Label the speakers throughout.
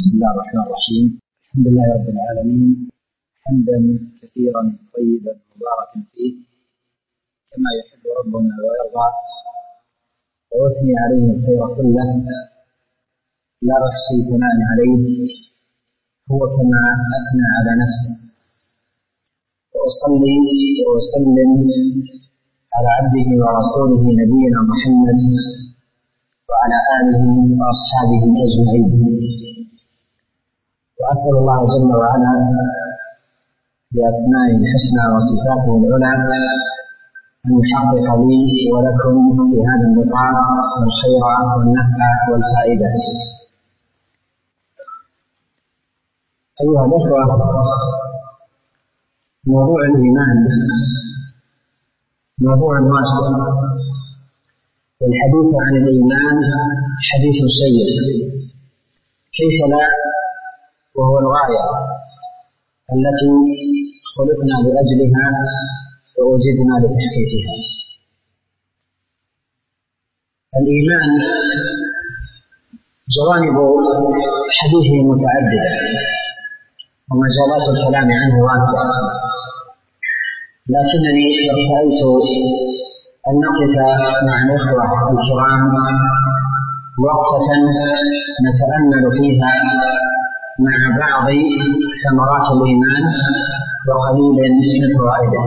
Speaker 1: بسم الله الرحمن الرحيم. الحمد لله رب العالمين، حمدا كثيرا طيبا مباركا فيه كما يحب ربنا ويرضى، ويثني عليه الخير كله لا نحصي ثناء عليه، هو كما أثنى على نفسه. وأصلي وأسلم على عبده ورسوله نبينا محمد وعلى آله وأصحابه أجمعين. وأسأل الله جل وعلا بأسمائه الحسنى وصفاته العلى أن يحقق لي ولكم في هذا اللقاء الخير والنفع والفائدة. أيها الأخوة، موضوع الإيمان موضوع واسع، والحديث عن الإيمان حديث شيق، كيف لا، وهو الغاية التي خلقنا لأجلها ووجدنا لتحقيقها. الإيمان جوانب حديثه متعددة ومجالات الكلام عنه واسعة، لكنني ارتأيت أن نقف مع الإخوة الكرام وقفة نتأمل فيها مع بعض ثمرات الإيمان وقليل من فوائده.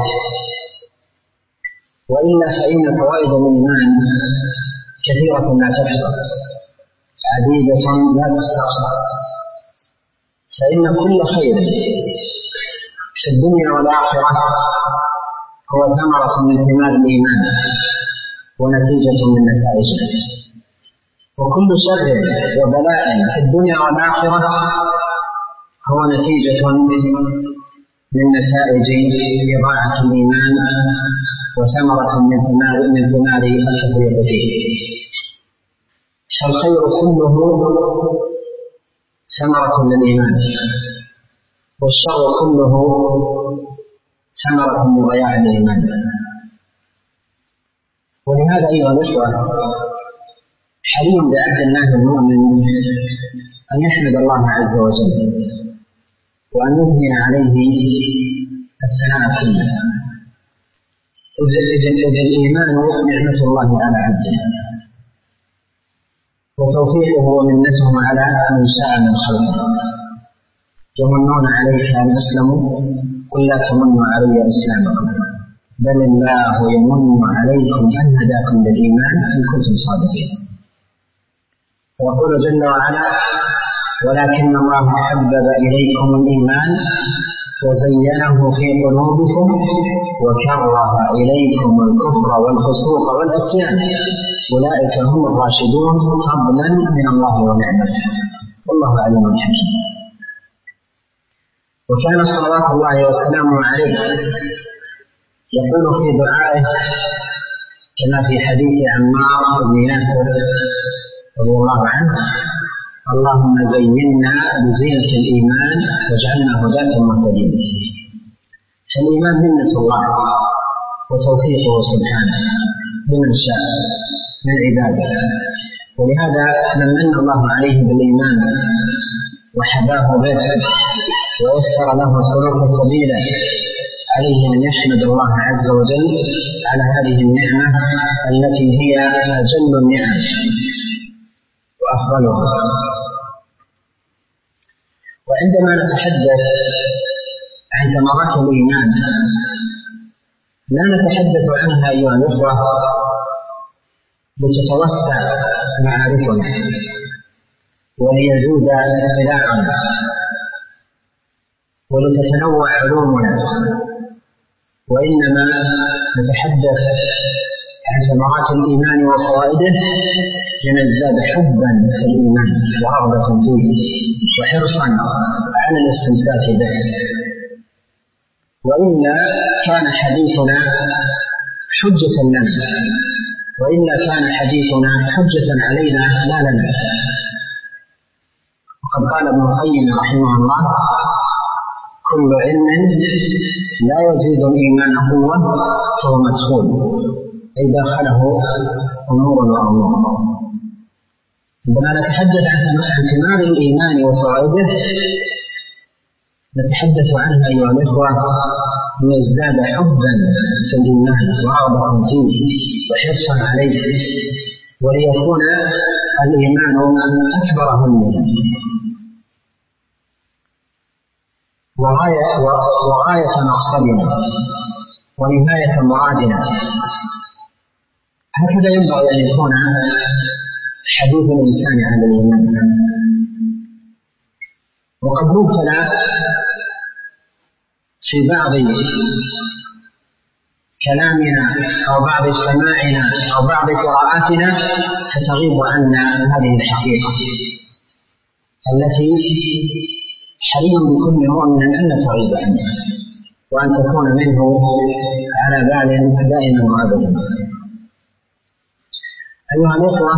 Speaker 1: وإلا فإن فوائد الإيمان كثيرة لا تحصى، عديدة لا تستقصى، فإن كل خير في الدنيا والآخرة هو ثمرة من ثمار الإيمان ونتيجة من نتائجه، وكل شر وبلاء في الدنيا والآخرة هو نتيجة من نتائج إضاعة الإيمان وثمرة من ثمار التفريط فيه. فالخير كله ثمرة للإيمان، والشر كله ثمرة من ضياع الإيمان. ولهذا أيها الأخوة، حري بعبد الله المؤمن أن يحمد الله عز وجل وأن يثني عليه الثناء كله، إذ الإيمان نعمة الله على عبده وتوفيقه ومنته على من شاء من خلقه. يمنون عليك أن أسلموا، قل لا تمنوا علي إسلامكم بل الله يمن عليكم أن هداكم للإيمان إن كنتم صادقين. ويقول جل وعلا: ولكن الله حبب إليكم الإيمان وزينه في قلوبكم وكره إليكم الكفر والفسوق والعصيان أولئك هم الراشدون فضلا من الله ونعمة والله عليم حكيم. وكان صلوات الله وسلامه عليه يقول في دعائه كما في حديث عمار بن ياسر رضي الله عنه: اللهم زينا بزينة الإيمان واجعلنا هداة مهتدين. فالإيمان منة الله وتوفيقه سبحانه لمن شاء من عباده، ولهذا من من الله عليه بالإيمان وحباه به ويسر له سلوك سبيله عليه أن يحمد الله عز وجل على هذه النعمة التي هي أجل النعم وأفضلها. وعندما نتحدث عن ثمرات الإيمان لا نتحدث عنها أيها الأخوة لتتوسع معارفنا وليزود اطلاعنا ولتتنوع علومنا، وإنما نتحدث عن ثمرات الإيمان وفوائده لنزداد حبا في الإيمان ورغبة فيه وحرصا على الاستمساك به. وإلا كان حديثنا حجة لنا، وإلا كان حديثنا حجة علينا لا لنا. وقد قال ابن القيم رحمه الله: كل علم لا يزيد الإيمان قوة فهو مدخول، أي داخله أمور وأمور. عندما نتحدث عن ثمار الإيمان وفوائده نتحدث عنها أيها الإخوة ليزداد حبا في الإيمان ورغبة فيه وحرصا عليه، وليكون الإيمان أكبر همنا وغاية مقصدنا ونهاية مرادنا. هكذا ينبغي أن يكون حديث الإنسان عن الإيمان. وقد نبتلى في بعض كلامنا أو بعض سماعنا أو بعض قراءاتنا فتغيب عنا هذه الحقيقة التي حري بكل مؤمن أن تغيب عنه وأن تكون منه على بال دائما وأبدا. أيها الأخوة،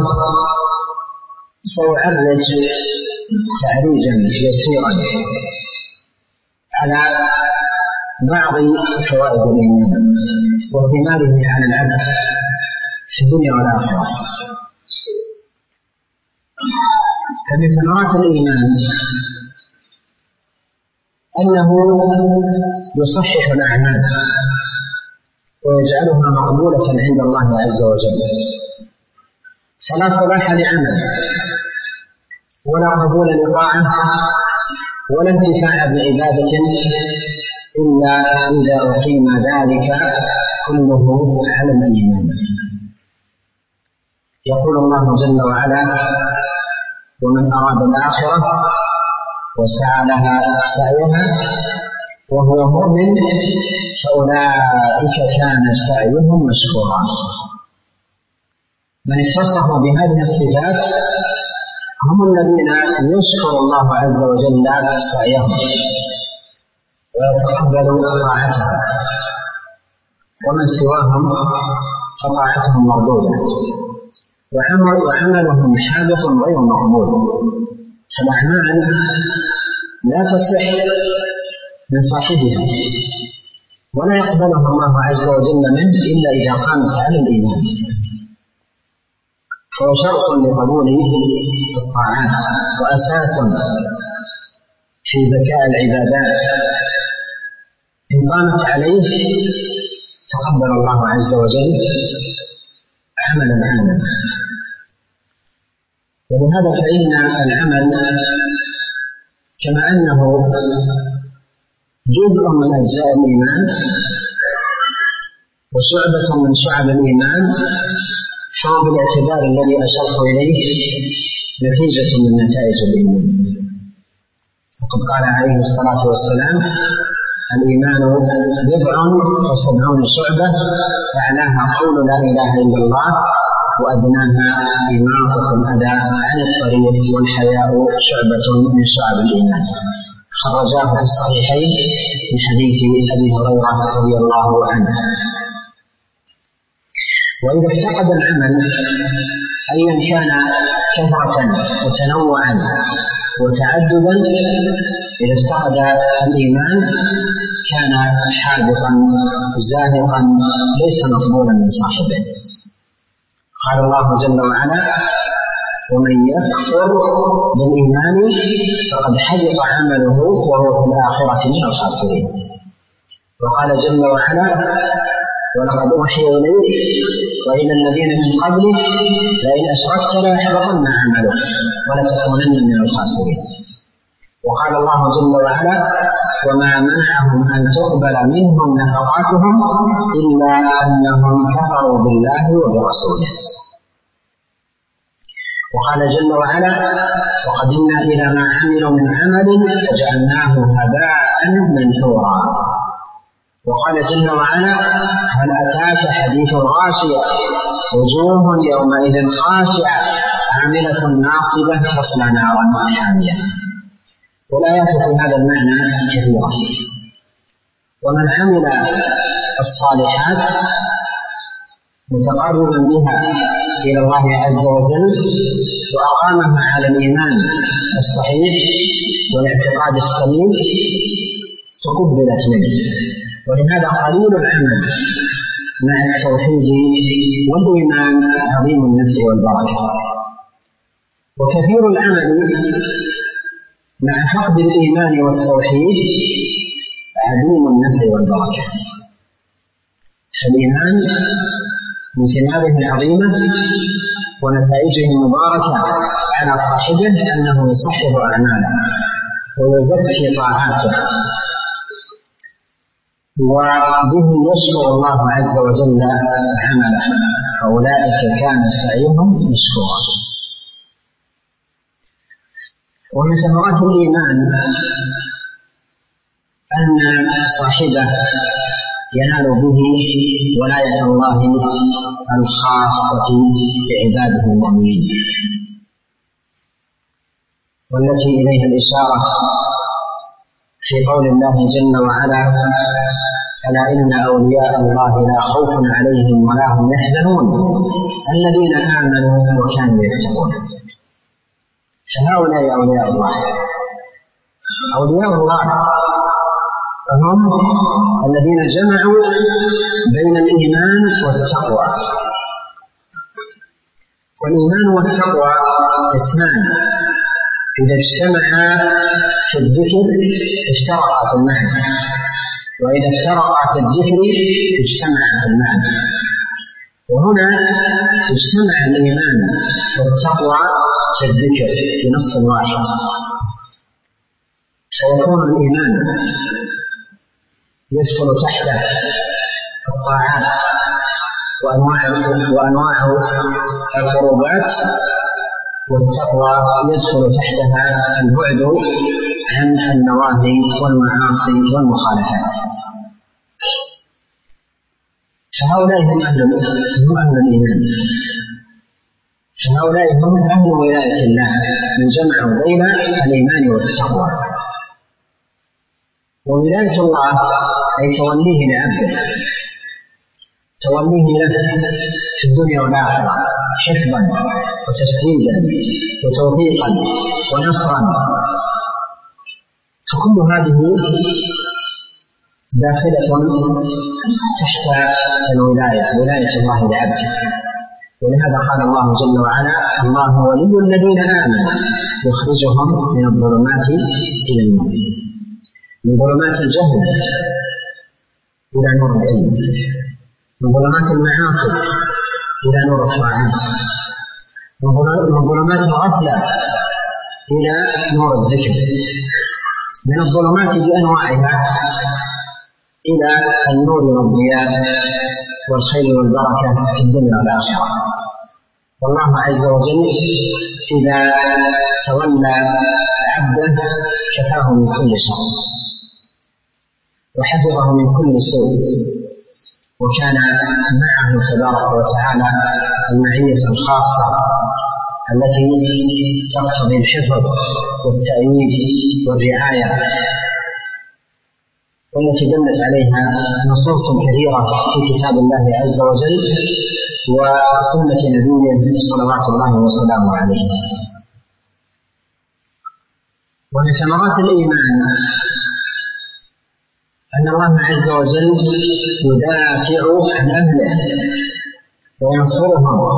Speaker 1: سأعرج تعريجا يسيرا على بعض فوائد الإيمان وثماره على العبد في الدنيا والآخرة. فمن ثمرات الإيمان أنه يصحح الأعمال ويجعلها مقبولة عند الله عز وجل، فلا صلاح لعمل ولا قبول لطاعة ولا انتفاع بعبادة إلا إذا أقيم ذلك كله على الإيمان. يقول الله جل وعلا: ومن أراد الآخرة وسعى لها سعيها وهو مؤمن فأولئك كان سعيهم مشكورا. من اتصفوا بهذه الصفات هم الذين يشكر الله عز وجل سعيهم ويتقبل طاعتهم، ومن سواهم فطاعتهم مردودة وعملهم حابط غير مقبول. فالأعمال لا تصح من صاحبها ولا يقبلها الله عز وجل منه إلا إذا قامت على الإيمان، فهو شرط لقبول الطاعات وأساس في زكاة العبادات. إن قامت عليه تقبل الله عز وجل عملا عاما. ولهذا فإن العمل كما أنه جزء من أجزاء الإيمان وشعبة من شعب الإيمان، فهو بالاعتبار الذي أشرت إليه نتيجة من نتائج الإيمان. وقد قال عليه الصلاة والسلام: الإيمان 70 شعبة أعلاها قول لا إله إلا الله وأدناها إماطة الأذى عن الطريق والحياء شعبة من شعب الإيمان. خرجاه في الصحيحين من حديث أبي هريرة رضي الله عنه. وإذا افتقد العمل أيا كان كثرة وتنوعا وتعددا، إذا افتقد الإيمان كان حابطا زاهقا ليس مقبولا من صاحبه. قال الله جل وعلا: ومن يكفر بالإيمان فقد حبط عمله وهو في الآخرة من الخاسرين. وقال جل وعلا: ولقد أوحي إليك وإلى الذين من قبلك لئن أشركت ليحبطن عملك ولتكونن من الخاسرين. وقال الله جل وعلا: وما منعهم أن تقبل منهم نفقاتهم إلا أنهم كفروا بالله وبرسوله. وقال جل وعلا: وقدمنا إلى ما عملوا من عمل فجعلناه هباء منثورا. وقال جل وعلا: هل أتاك حديث الغاشية وجوه يومئذ خاشعة عاملة ناصبة تصلى نارا حامية. والآيات في هذا المعنى كثيرة. ومن عمل الصالحات متقربا بها إلى الله عز وجل وأقامها على الإيمان الصحيح والاعتقاد السليم تقبلت منه. ولهذا قليل العمل مع التوحيد والإيمان عظيم النفع والبركة. وكثير العمل مع فقد الإيمان والتوحيد عديم النفع والبركة. الإيمان من ثماره العظيمة ونتائجه المباركة على صاحبه أنه يصحح أعماله ويزكي طاعاته، وبه يشكر الله عز وجل عمله، أولئك كان سعيهم مشكورا. ومن ثمرات الإيمان أن صاحبه ينال به ولاية الله الخاصة بعباده المؤمنين، والتي إليها الإشارة في قول الله جل وعلا: ألا إن أولياء الله لا خوف عليهم ولا هم يحزنون الذين آمنوا وكانوا يتقون. فهؤلاء أولياء الله. أولياء الله هم الذين جمعوا بين الإيمان والتقوى. والإيمان والتقوى اسمان إذا اجتمعا في الذكر اشترقا في المعنى، وإذا افترقا في الذكر اجتمعا في المعنى. وهنا اجتمع الإيمان والتقوى في الذكر في نص واحد، فيكون الإيمان يدخل تحته الطاعات وأنواع القربات، والتقوى يدخل تحتها البعد عن النواهي والمعاصي والمخالفات. فهؤلاء هم أهل الإيمان، فهؤلاء هم أهل ولاية الله من جمعوا بين الإيمان والتقوى. وولاية الله أي توليه لعبده، توليه له في الدنيا والآخرة حفظا وتسديدا وتوفيقا ونصرا. فكل هذه داخلة تحت الولاية، ولاية الله لعبده. ولهذا قال الله جل وعلا: الله ولي الذين آمنوا يخرجهم من الظلمات إلى النور، من ظلمات الجهل إلى نور العلم، من ظلمات المعاصي إلى نور الطاعات، من ظلمات الغفلة إلى نور الذكر، من الظلمات بأنواعها إلى النور والضياء والخير والبركة في الدنيا والآخرة. والله عز وجل إذا تولى عبده كفاه من كل شر وحفظه من كل سوء، وكان معه تبارك وتعالى المعية الخاصة التي تقتضي الحفظ والتأييد والرعاية، والتي دلت عليها نصوص كثيرة في كتاب الله عز وجل وسنة نبيه صلوات الله وسلامه عليه. ومن ثمرات الإيمان أن الله عز وجل يدافع عن أهله وينصرهم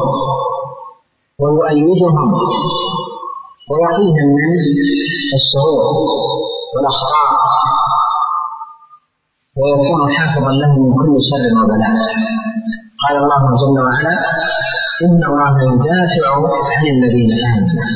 Speaker 1: ويؤيدهم ويقيهم من الشرور والأخطار، ويكون حافظا لهم من كل شر وبلاء. قال الله جل وعلا: إن الله يدافع عن الذين آمنوا.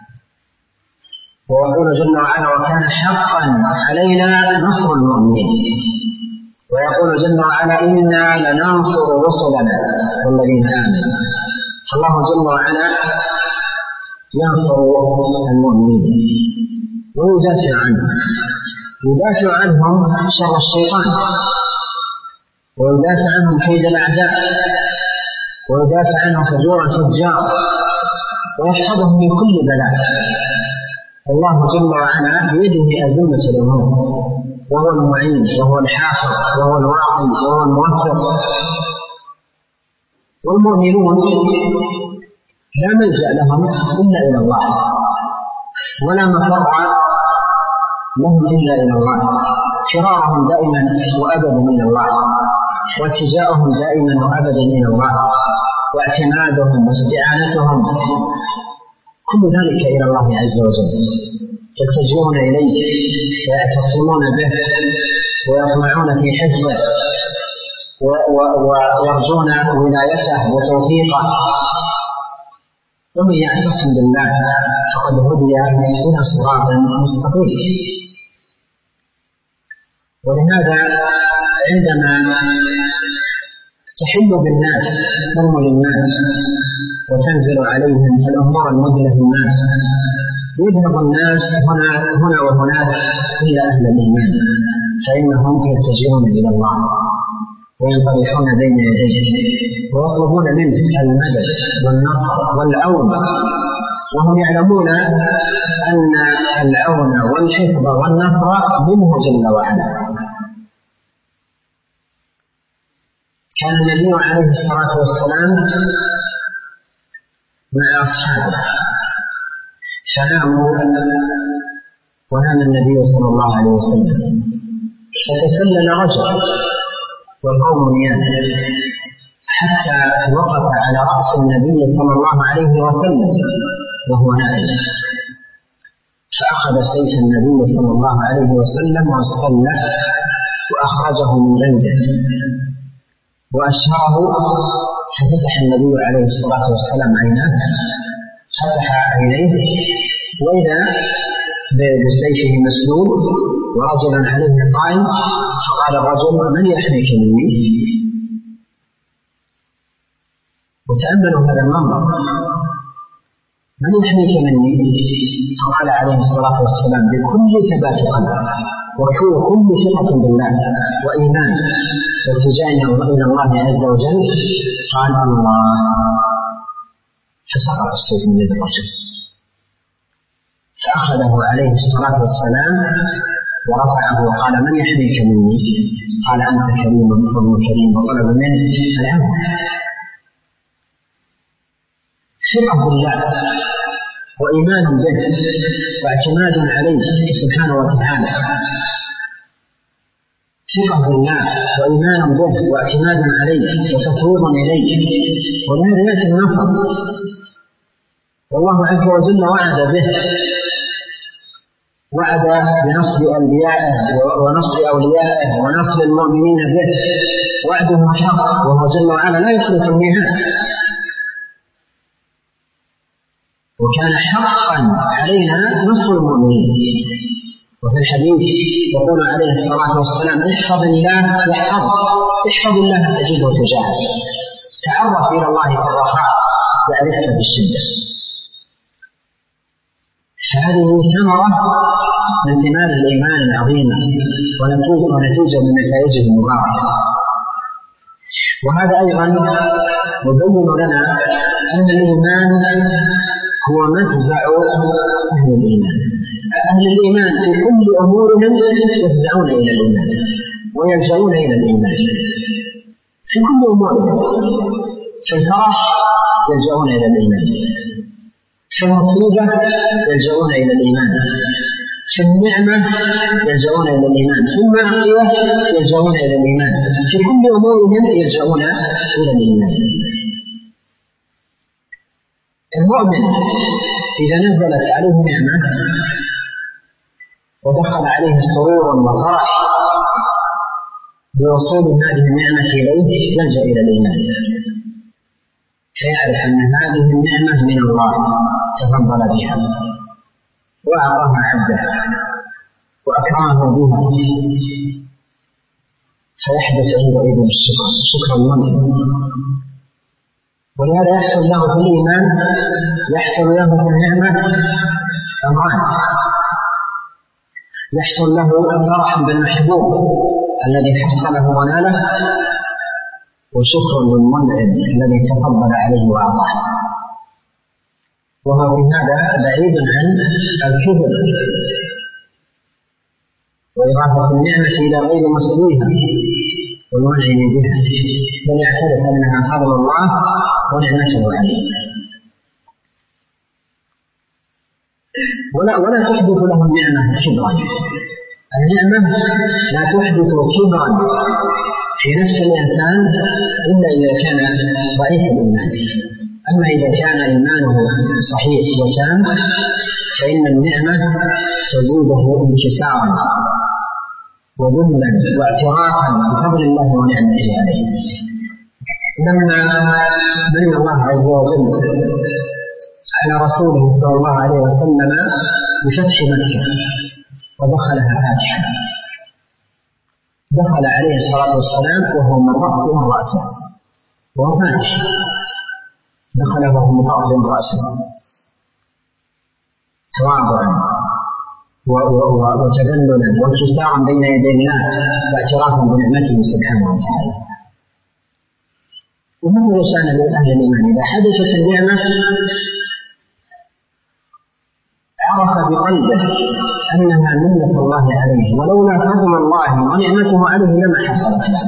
Speaker 1: ويقول جل وعلا: وكان حقا علينا نصر المؤمنين. ويقول جل وعلا: إنا لننصر رسلنا والذين آمنوا. فالله جل وعلا ينصر المؤمنين ويدافع عنهم، يدافع عنهم شر الشيطان، ويدافع عنهم كيد الأعداء، ويدافع عنهم فجور الفجار، ويحفظهم من كل بلاء. الله جل وعلا بيده أزمة الأمور، وهو المعين وهو الحافظ وهو الواقي وهو الموفق. والمؤمنون لا ملجأ لهم إلا إلى الله، ولا مفر لهم إلا إلى الله. فرارهم دائما وأبدا إلى الله، والتجاؤهم دائما وأبدا إلى الله، واعتمادهم واستعانتهم كل ذلك إلى الله عز وجل، يلتجئون إليه ويعتصمون به ويطمعون في حفظه ويرجون ولايته وتوفيقه. ومن يعتصم بالله فقد هدي إلى صراط مستقيم. ولهذا عندما تحل بالناس أمور الناس وتنزل عليهم الأمور المذلة الناس، يذهب الناس هنا وهناك إلى أهل الإيمان، فإنهم يلتجئون إلى الله وينطرحون بين يديه ويطلبون منه المدد والنصر والعون، وهم يعلمون أن العون والحفظ والنصر منه جل وعلا. كان النبي عليه الصلاة والسلام مع أصحابه فناموا، ونام النبي صلى الله عليه وسلم، فتسلل رجل والقوم نيام حتى وقف على رأس النبي صلى الله عليه وسلم وهو نائم، فأخذ سيف النبي صلى الله عليه وسلم واستله وأخرجه من عنده وأشهره، ففتح النبي عليه الصلاة والسلام عيناه، فتح عينيه وإذا بسيفه مسلول ورجل عليه قائم، فقال الرجل: من يحميك مني؟ وتأملوا هذا المنظر، من يحميك مني؟ فقال عليه الصلاة والسلام بكل ثبات قلب وكل ثقة بالله وإيمان والتجائنا إلى الله عز وجل، قال: الله. فسقط السيف من يد الرجل، فأخذه عليه الصلاة والسلام ورفعه وقال: من يحميك مني؟ قال: أنت كريم وابن كريم، وطلب منه العون. ثقة بالله وإيمان به واعتماد عليه سبحانه وتعالى، ثقة بالله وإيمان به واعتماد عليه وتفويض إليه، ولهذا يأتي النصر، والله عز وجل وعد به، وعد بنصر أنبيائه ونصر أوليائه ونصر المؤمنين به، وعده حق، وهو جل وعلا لا يخلف الميعاد، وكان حقا علينا نصر المؤمنين. وفي الحديث يقول عليه الصلاة والسلام: احفظ الله يحفظك، احفظ الله تجده تجاهك، تعرف إلى الله في الرخاء يعرفك بالشدة. فهذه ثمرة من ثمار الإيمان العظيمة ونتيجة من نتائجه المباركة. وهذا أيضا يبين لنا أن الإيمان هو مفزع أهل الإيمان. أهل الإيمان في كل أمورهم يفزعون إلى الإيمان ويلجؤون إلى الإيمان في كل أمورهم. في الفرح يلجؤون إلى الإيمان، في المصيبة يلجؤون إلى الإيمان، في النعمة يلجؤون إلى الإيمان، في المعصية يلجؤون إلى الإيمان، في كل أمورهم يلجؤون إلى الإيمان. المؤمن إذا نزلت عليه نعمة ودخل عليه سرور وفرح بوصول هذه النعمة إليه يلجأ إلى الإيمان، فيعرف أن هذه النعمة من الله تفضل بها وأعطاها عبده وأكرمه بها، فيحدث عندئذ الشكر المنعم. ولهذا يحصل له في الإيمان، يحصل له في النعمة أمران: يحصل له فرح بالمحبوب الذي حصله وناله، وشكر للمنعم الذي تفضل عليه وأعطاه. وهو في هذا بعيد عن الكبر وإضافة النعمة إلى غير مسؤولها والمنعم بها، بل يعترف أنها فضل الله ونعمته عليه، ولا تحدث له النعمة كبرا. النعمة لا تحدث كبرا في نفس الإنسان إلا إذا كان ضعيف الإيمان. أما إذا كان إيمانه صحيح وتام فإن النعمة تزيده انكسارا وذلا واعترافا بفضل الله ونعمته عليه. لما من الله عز وجل على رسوله صلى الله عليه وسلم بفتح مكة ودخلها فاتحا، دخل عليه الصلاة والسلام وهو مرفوع رأسه وهو فاتح، دخل وهو مرفوع رأسه تواضعا وتذللا وانكسارا بين يدي الله واعترافا بنعمته سبحانه وتعالى. ومثل شأن أهل الإيمان إذا حدثت النعمة عرف بقلبه أنها منة الله عليه، ولولا فضل الله ونعمته عليه لما حصلت له،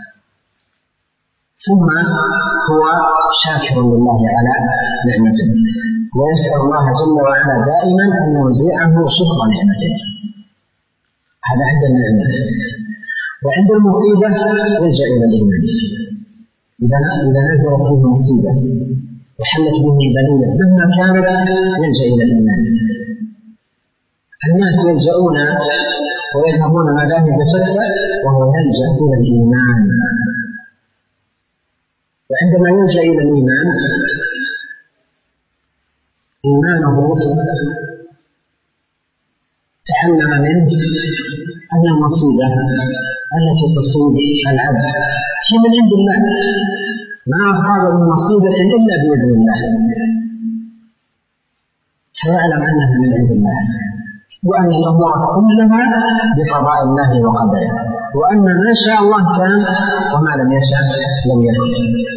Speaker 1: ثم هو شاكر لله على نعمته ويسأل الله جل وعلا دائما أن يوزعه شكر نعمته. هذا عند النعمة. وعند المصيبة يلجأ إلى الإيمان. إذا نزلت فيه مصيبة وحلت به بلية مهما كانت يلجأ إلى الإيمان. الناس يلجؤون ويذهبون مذاهب شتى وهو يلجأ إلى الإيمان. وعندما يلجأ إلى الإيمان إيمانه تعلم منه أن المصيبة التي تصيب العبد هي من عند الله، ما أصاب من مصيبة إلا بإذن الله، فيعلم أنها من عند الله، وأن الأمور كلها بقضاء الله وقدره، وأن ما شاء الله كان وما لم يشاء لم يكن.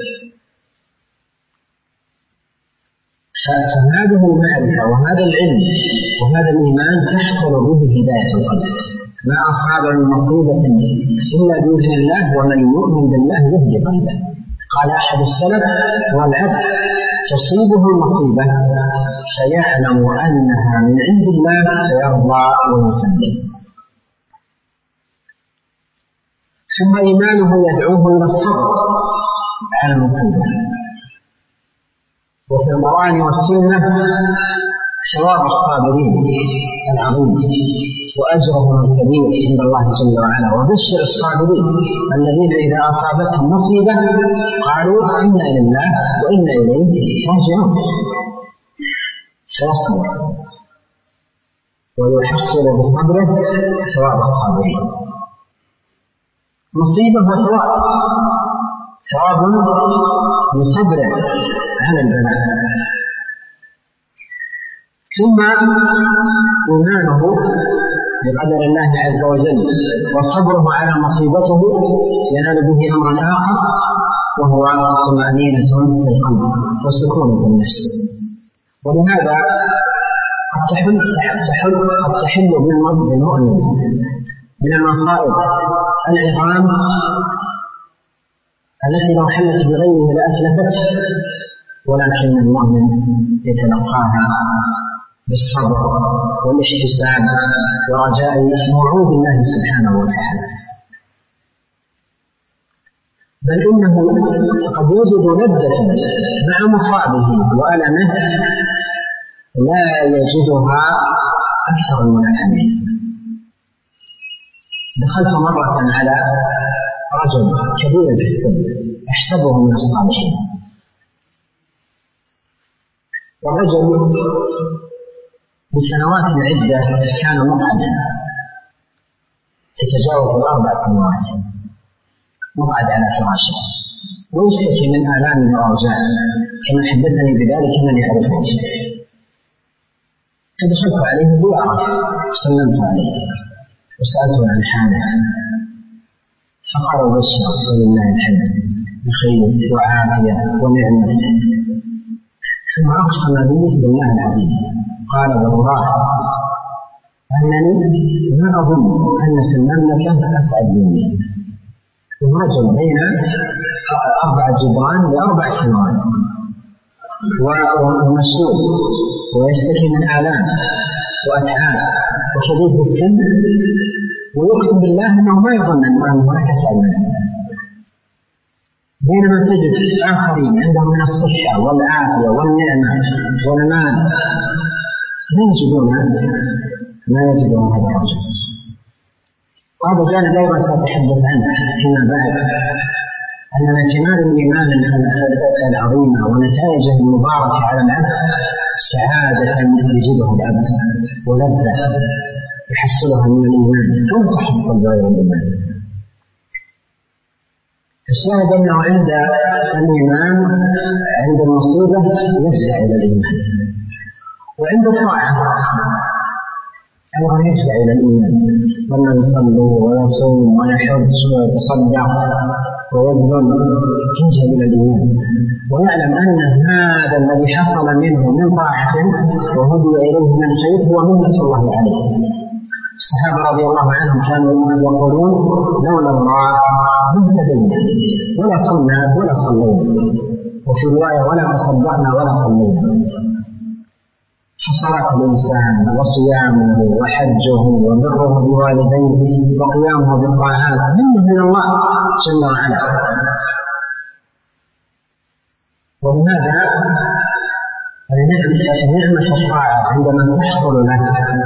Speaker 1: فهذه المعرفة وهذا العلم وهذا الإيمان تحصل به هداية القلب. ما أصاب من مصيبة إلا بإذن الله، ومن يؤمن بالله يهدي قلبه. قال أحد السلف: والعبد تصيبه المصيبة فيعلم أنها من عند الله فيرضى ويسلم. ثم إيمانه يدعوه إلى الصبر على المصيبة. وفي القرآن والسنة ثواب الصابرين العظيم وأجرهم الكبير عند الله جل وعلا. وبشر الصابرين الذين إذا أصابتهم مصيبة قالوا إنا لله وإنا إليه راجعون، فيصبر ويحصل بصبره ثواب الصابرين. مصيبة ثواب بصبر على البلاء. ثم إيمانه بقدر الله عز وجل وصبره على مصيبته ينال به أمرا آخر، وهو طمأنينة في القلب وسكون في النفس. ولهذا قد تحل بالمؤمن من المصائب العظام التي لو حلت بغيره لأتلفته، ولكن المؤمن يتلقاها بالصبر والاحتساب ورجاء وعود الله سبحانه وتعالى. بل إنه قد يوجد لذة مع مصابه وألمه لا يجدها أكثر المنعمين. دخلت مرة على رجل كبير في السن أحسبه من الصالحين، والرجل بسنوات عدة كان مقعدا تتجاوز 4 سنوات، مقعد على فراشه ويشتكي من آلام وأوجاع كما حدثني بذلك من يعرفه. فدخلت عليه زيارة وسلمت عليه وسألته عن حاله، فقال: بشر ولله الحمد بخير وعافية ونعمة. ثم أقسم به بالله العظيم قال: والله أنني ما أظن أن في المملكة أسعد مني. ورجل بين 4 جدران ل4 سنوات ومسؤول ويشتكي من آلام وأتعاب وشديد في السن، ويقسم بالله أنه ما يظن أن هناك أسعد منه، بينما تجد آخرين عندهم من الصحة والعافية والنعمة والمال لا يجدون هذا الرجل. وهذا جانب أيضا سأتحدث عنه فيما بعد، أن من كمال الإيمان العظيمة ونتائجه المباركة على العبد سعادة يجدها العبد ولذة يحصلها من الإيمان ثم تحصل غير الإيمان. الشاهد أنه عند الإيمان عند المصيبة يفزع إلى الإيمان، وعند الطاعة أيضا يفزع إلى الإيمان، لما يصلي ويصوم ويحج ويتصدق ويبذل يفزع إلى الإيمان، ويعلم أن هذا الذي حصل منه من طاعة وهدي إليه من خير هو منة الله عليه. الصحابة رضي الله عنهم كانوا يقولون لولا الله ما اهتدينا ولا صلنا ولا صلينا، وفي رواية ولا تصدقنا ولا صلينا. فصلاة الإنسان وصيامه وحجه وبره بوالديه وقيامه بالطاعات منه من الله جل وعلا. ولماذا؟ نعمة الطاعة عندما تحصل له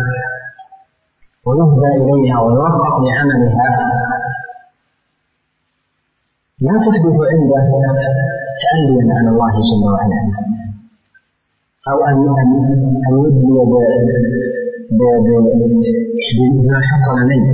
Speaker 1: ويهدى إليها ويوفق لعملها لا تحدث عنده تأليا على الله جل وعلا، أو أن يدلي بما حصل منه،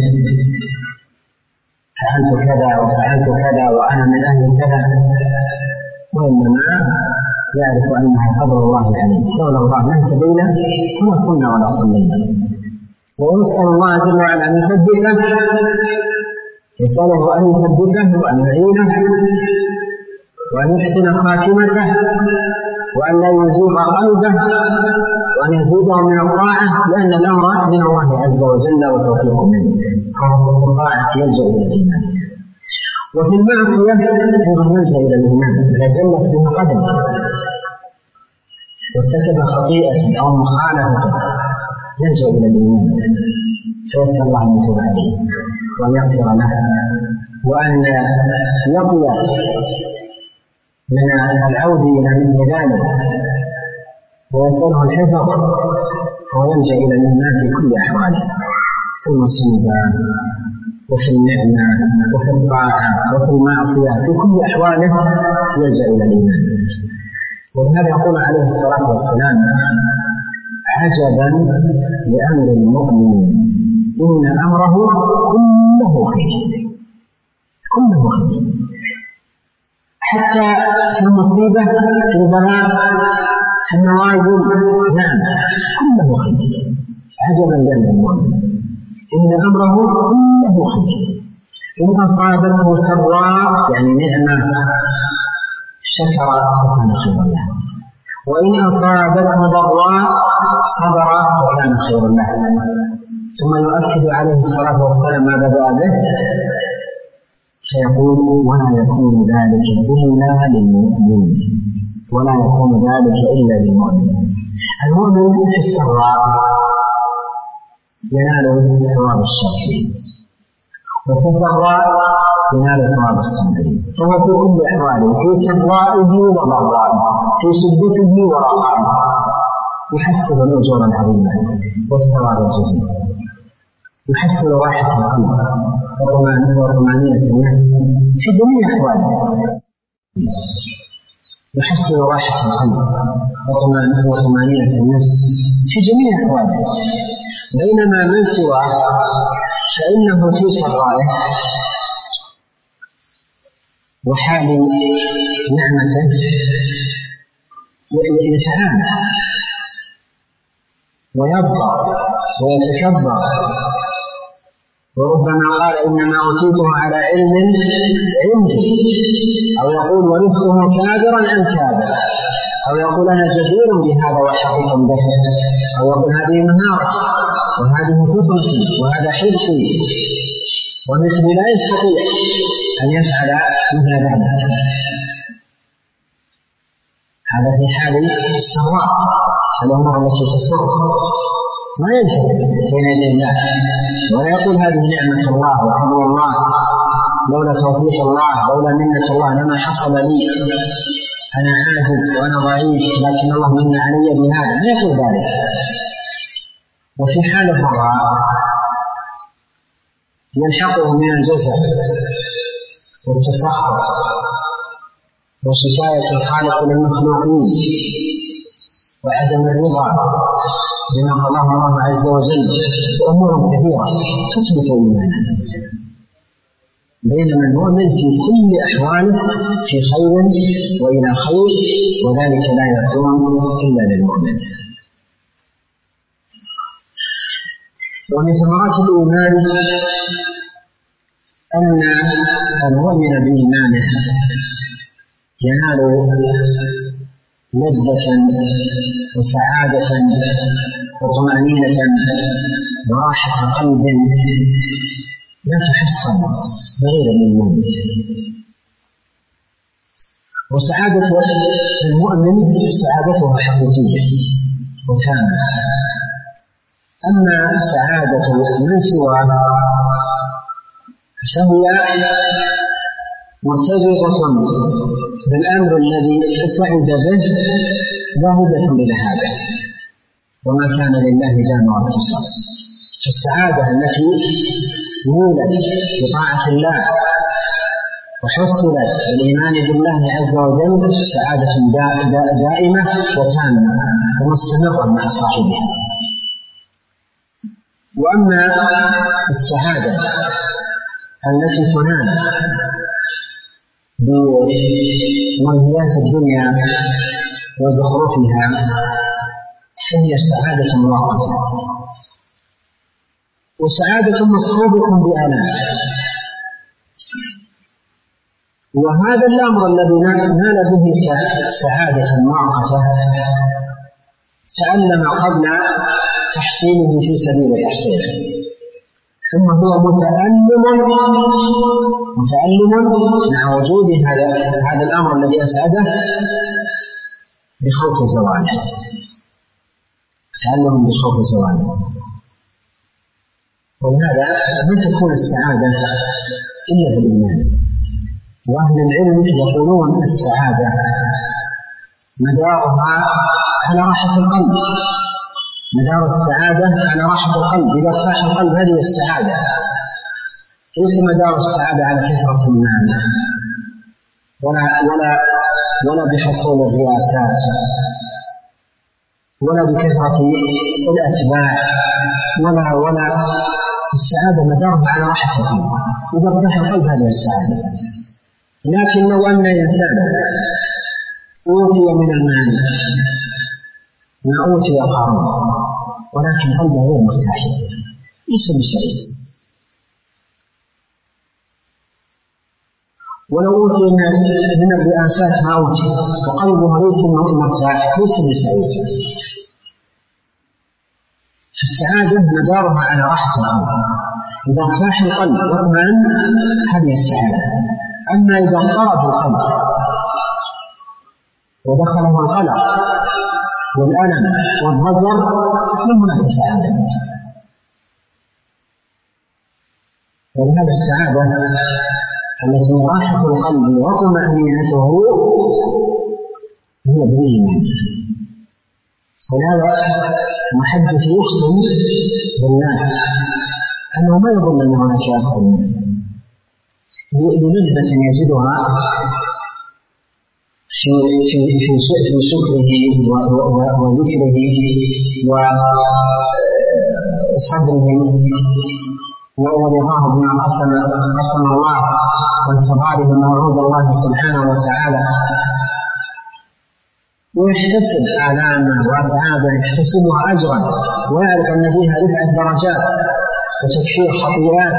Speaker 1: فعلت كذا وفعلت كذا وأنا من أهل كذا، وإنما يعرف أنها قدر الله عليه. لولا الله ما اهتدينا ولا صلنا ولا صلينا. ويسأل الله جل وعلا أن يثبته، يسأله أن يثبته وأن يعينه وأن يحسن خاتمته وأن لا يزيغ قلبه وأن يزيده من الطاعة، لأن الأمر من الله عز وجل وتوفيق منه، فهو الطاعة يلجأ إلى الإيمان. وفي المعصية أيضا يلجأ إلى الإيمان، إذا جلت به قدم وارتكب خطيئة أو مخالفة يلجأ إلى الإيمان، فيسأل الله أن يتوب عليه وأن يغفر له وأن يقي من العود إلى مثل ذلك، ويسأله الحفظ، ويلجأ إلى الإيمان في كل أحواله، في المصيبة وفي النعمة وفي الطاعة وفي المعصية، في كل أحواله يلجأ إلى الإيمان. ولهذا يقول عليه الصلاة والسلام: عجبا لأمر المؤمن إن أمره كله خير، كله خير، حتى في المصيبة في البلاء في النوازل، نعم كله خير. عجبا لأمر المؤمن إن أمره كله خير، إن أصابته سراء يعني نعمة شكر فكان خيرا له، وإن أصابته ضراء صبر فكان خيرا له. ثم يؤكد عليه الصلاة والسلام ما بدأ به فيقول: ولا يكون ذلك إلا للمؤمن، ولا يكون ذلك إلا للمؤمن. المؤمن في السراء ينال ثواب الشاكرين، وفي الضراء ينال ثواب الصابرين، فهو في كل أحواله في سرائه وضرائه، في شدته ورخائه يحصل الأجور العظيمة والثواب الجزيل، يحصل راحة القلب وطمأنينة النفس في جميع أحواله، يحصل راحة القلب وطمأنينة النفس في جميع أحواله. بينما من سواه فإنه في سرائه وحال نعمته يتعالى ويبقى ويتكبر، وربما قال: إنما أوتيته على علم عندي، أو يقول: ورثته كابرا عن كابر، أو يقول: أنا جدير بهذا وحقيق به، أو يقول: هذه مهارتي وهذه فطرتي وهذا حرصي، ومثلي لا يستطيع أن يفعل مثل ذلك. هذا في حال السراء، الأمور التي تسر ما ينحسب بين يدي الله ولا يقول: هذه نعمة الله وفضل الله لولا توفيق الله لولا منة الله لما حصل لي، أنا عاجز وأنا ضعيف لكن الله من علي بهذا، لا يقول ذلك. وفي حال الضراء يلحقه من الجزع والتسخط وشكاية الخالق للمخلوقين وعدم الرضا بما قضاه الله عز وجل وأمور كثيرة تثبت إيمانه، بينما المؤمن في كل أحواله في خير وإلى خير، وذلك لا يكون إلا للمؤمن. ومن ثمرات الإيمان أن المؤمن بإيمانه ينال لذة وسعادة وطمأنينة وراحة قلب لا تحصل بغير الإيمان. وسعادة المؤمن سعادته حقيقية وتامة، أما سعادة من سواه فهي مرتبطة بالأمر الذي سعد به ذاهبة بذهابه، وما كان لله دام واتصاص. فالسعادة التي نولت بطاعة الله وحصلت بالإيمان بالله عز وجل سعادة دائمة وتامة ومستمرة مع صاحبها. وأما السعادة التي تنال بمنهيات الدنيا وزخرفها فهي سعادة مؤقتة وسعادة مصحوبة بآلام. وهذا الأمر الذي نال به سعادة مؤقتة تعلم قبل تحصيله في سبيل تحصيله، ثم هو متألم مع وجود هذا الأمر الذي أسعده بخوف زواله، تعلم بخوف زواله. ولهذا لن تكون السعادة إلا بالإيمان. وأهل العلم يقولون السعادة مدارها على راحة القلب، مدار السعادة على راحة القلب. إذا ارتاح القلب هذه السعادة، ليس مدار السعادة على كثرة المال ولا بحصول الرياسات ولا بكثرة الأتباع ولا السعادة مدارها على راحة القلب. إذا ارتاح القلب هذه السعادة. لكن لو أن إنسانا أوتي من المال ما أوتي قارون ولكن قلبه غير مرتاح ليس بسعيد، ولو أوتي من الرئاسات ما أوتي وقلبه ليس مرتاح ليس بسعيد. فالسعادة مدارها على راحة القلب. إذا ارتاح القلب واطمئن هذه السعادة. أما إذا اضطرب القلب ودخله القلق والألم والضجر من هناك سعادة. ولهذا السعادة التي راحة القلب وطمأنينته هي بالإيمان. ولهذا المحدث يقسم بالله أنه ما يظن أن هناك أسعد الناس بلذة يجدها في شكره وذكره وصبره ورضاه بما قسم الله وانتظاره موعود الله سبحانه وتعالى، ويحتسب آلاما وأتعابا يحتسبها أجرا ويعرف أن فيها رفعة درجات وتكفير خطيئات،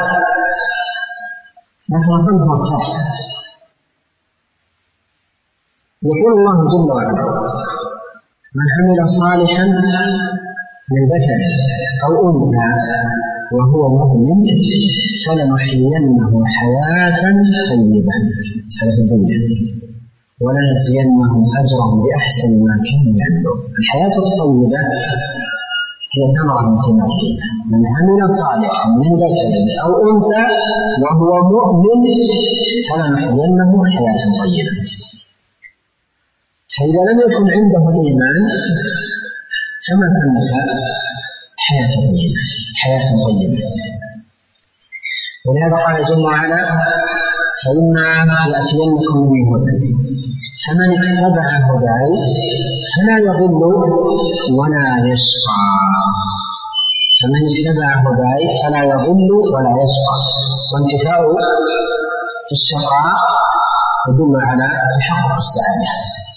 Speaker 1: لكن القلب مرتاح. يقول الله جل وعلا: من عمل صالحا من ذكر أو أنثى وهو مؤمن فلنحيينه حياة طيبة في الدنيا ولنجزينهم أجرهم بأحسن ما كانوا يعملون. الحياة الطيبة هي ثمرة من ثمار الإيمان. من عمل صالحا من ذكر أو أنثى وهو مؤمن فلنحيينه حياة طيبة. فإذا لم يكن عنده الإيمان فما ثمة حياة طيبة. ولهذا قال جل وعلا: فإما يأتينكم مني هدى فمن اتبع هداي فلا يضل ولا يشقى. فمن اتبع هداي فلا يضل ولا يشقى. وانتفاء الشقاء يدل على تحقق السعادة،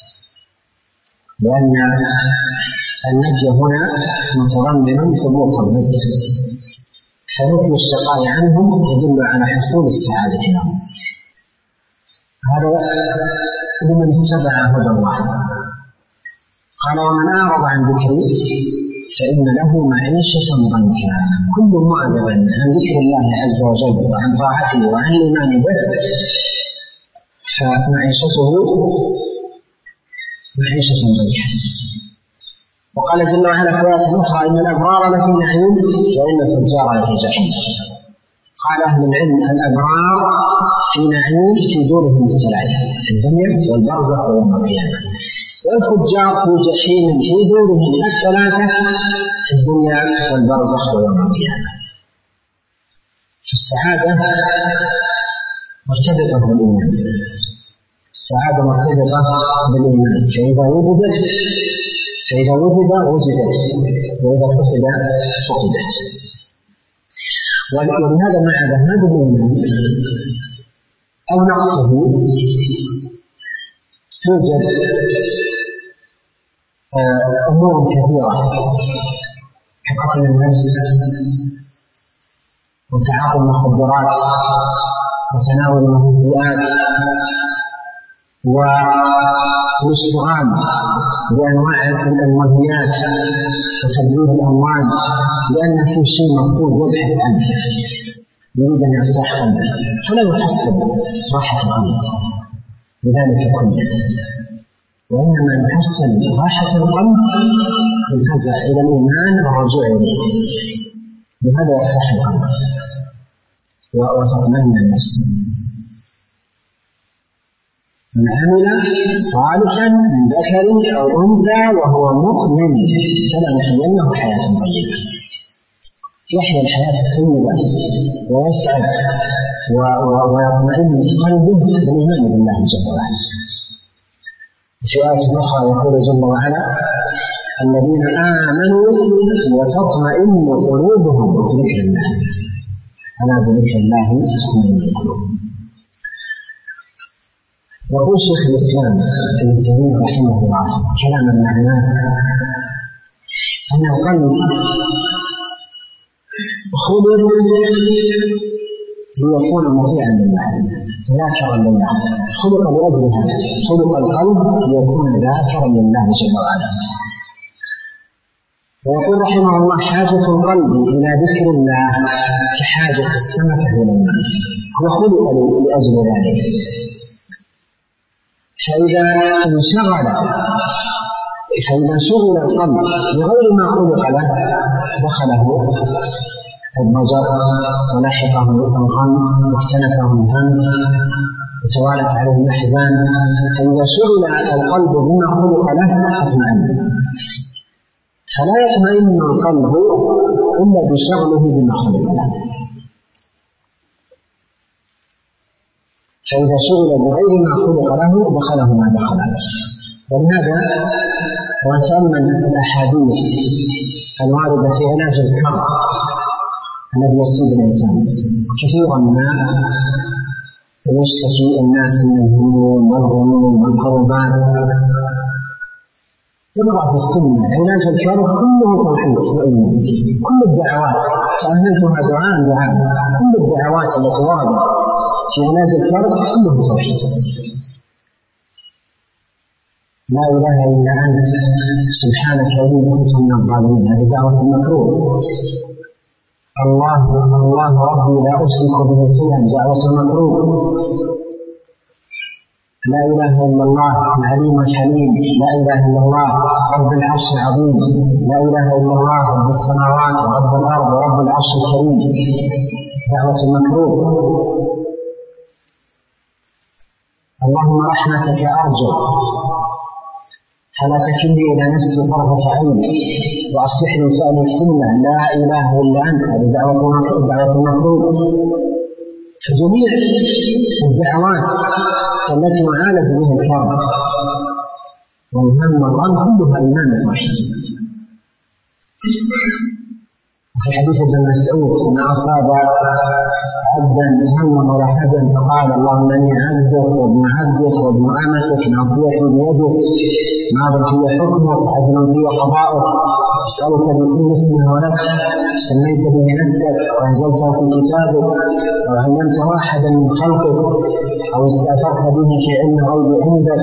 Speaker 1: لأن النجي هنا متضمن ثبوت الضد، فنفي الشقاء عنهم يدل على حصول السعادة لهم. هذا لمن اتبع هدى الله. قال: ومن أعرض عن ذكري فإن له معيشة ضنكا. كل معرض عن ذكر الله عز وجل وعن طاعته وعن الإيمان به فمعيشته معيشة ضنكا. وقال جل وعلا في آية أخرى: إن الأبرار لفي نعيم وإن الفجار لفي جحيم. قال أهل العلم: الأبرار في نعيم في دورهم الثلاثة في الدنيا والبرزخ ويوم القيامة، والفجار في جحيم في دورهم الثلاثة في الدنيا والبرزخ ويوم القيامة. فالسعادة مرتبطة بالإيمان، السعادة مرتبطة بالإيمان، فإذا وجدت وجدت، وإذا فقدت. ولهذا مع ذهاب الإيمان أو نقصه توجد أمور كثيرة كقتل النفس وتعاطي المخدرات وتناول المهدئات والاشتغال بأنواع الملهيات وتبذير الأموال، لأن في شيء مفقود يبحث عنه يريد أن يرتاح قلبه فلا يحصل راحة القلب بذلك كله، وإنما يحصل راحة القلب بالفزع إلى الإيمان والرجوع إليه، بهذا يرتاح القلب وتطمئن النفس. من عمل صالحا من ذكر أو أنثى وهو مؤمن فلنحيينه حياة طيبة. يحيا الحياة الطيبة ويسعد ويطمئن قلبه بالإيمان بالله جل وعلا. في آية أخرى يقول جل وعلا: الذين آمنوا وتطمئن قلوبهم بذكر الله، ألا بذكر الله تطمئن القلوب. يقول شيخ الإسلام ابن تيمية رحمه الله كلاما معناه أن القلب خلق ليكون مطيعا لله ذاكرا لله، خلق لأجل هذا، خلق القلب ليكون ذاكرا لله جل وعلا. ويقول رحمه الله: حاجة القلب إلى ذكر الله كحاجة السمكة إلى الماء، هو خلق لأجل ذلك. فإذا شغل القلب بغير ما خلق له دخله الضجر ولحقه الغم واختلفه الهم وتوالت عليه الأحزان. فإذا شغل القلب بما خلق له اطمئن، فلا يطمئن القلب إلا بشغله بما خلق له. فإذا شغل بغير ما خلق له دخله ما دخله. ولهذا وتأمل الأحاديث الواردة في علاج الكرب الذي يصيب الإنسان، كثيرا ما يشتكي الناس من الهموم والغموم والكربات. يضع في السنة علاج الكرب كله توحيد وإيمان. كل الدعوات سألتها دعاء كل الدعوات التي وردت في علاج الكرب كله توحيد. لا إله إلا أنت سبحانك إني كنت من الظالمين، هذه دعوة المكروه. الله ربي لا أشرك به شيئا، دعوة المكروه. لا إله إلا الله العليم الحليم، لا إله إلا الله رب العرش العظيم، لا إله إلا الله رب السماوات ورب الأرض ورب العرش الكريم، دعوة المكروه. اللهم رحمتك أرجو فلا تكلني إلى نفسي طرفة عين وأصلح لي شأني كله، لا إله إلا أنت، هذه دعوة المكروه. فجميع الدعوات التي يعالج بها الكرب والهم والغم كلها إيمان واحد. في حديث ابن مسعود ما أصاب عبدا هم ولا حزن فقال اللهم إني عبدك وابن عبدك وابن أمتك ناصيتي بيدك ماض في حكمك عدل في قضاؤك أسألك بكل اسم ولك سميت به نفسك وأنزلته في كتابك أو علمته أحدا من خلقك أو استأثرت به في علم الغيب عندك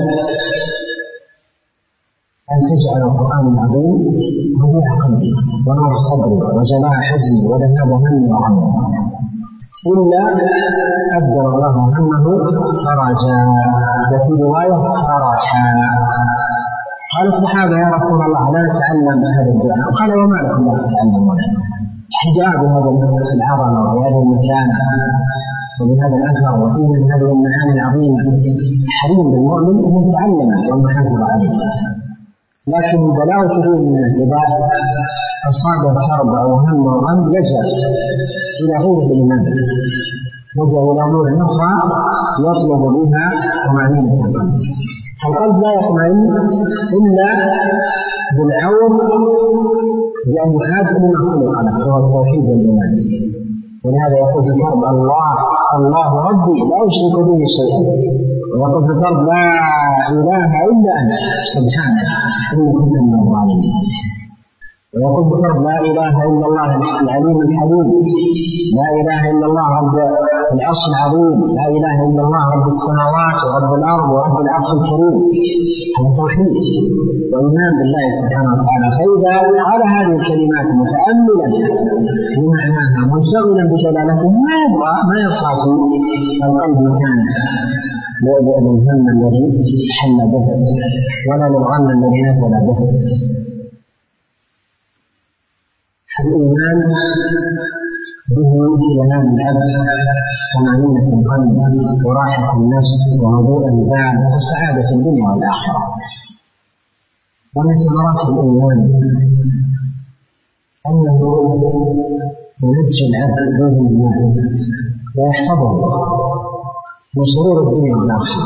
Speaker 1: أن تجعل القرآن العظيم ربيع قلبي ونور صدري وجلاء حزني وذهاب همي وغمي، إلا أبدل الله همه فرجا، وفي رواية فرحا. قال الصحابة يا رسول الله لا نتعلم هذا الدعاء، قال وما لكم لا تتعلمون؟ حجاب هذا العظمة وهذه المكانة وبهذا الأثر وفيه من هذه المعاني العظيمة حريم بالمؤمن أن يتعلم وأن يحافظ عليه. لكن بلاء كثير من الناس إذا أصاب كرب أو هم أو غم لجأ إلى غير الإيمان، لجأ إلى أمور أخرى يطلب بها طمأنينة القلب. القلب لا يطمئن إلا بالعون بأن يحافظ لما خلق له وهو التوحيد والإيمان. ولهذا يقول في الكرب الله ربي لا أشرك به شيئا، ويقول في الكرب لا إله إلا أنت سبحانك إني كنت من الظالمين. ويقول في الكرب لا إله إلا الله العليم الحليم، لا إله إلا الله رب العرش العظيم، لا إله إلا الله رب السماوات ورب الأرض ورب العرش الكريم. هذا توحيد وإيمان بالله سبحانه وتعالى. فإذا قال هذه الكلمات متأملا بمعناها منشغلا بجلالته ما يبقى في القلب كان للهم الذي حل به ولا للغم الذي نزل به. الإيمان به ينال العبد طمأنينة القلب وراحة النفس وهدوء البال وسعادة الدنيا والآخرة. ومن ثمرات الإيمان أنه ينجي العبد به الله ويحفظه من شرور الدنيا والآخرة.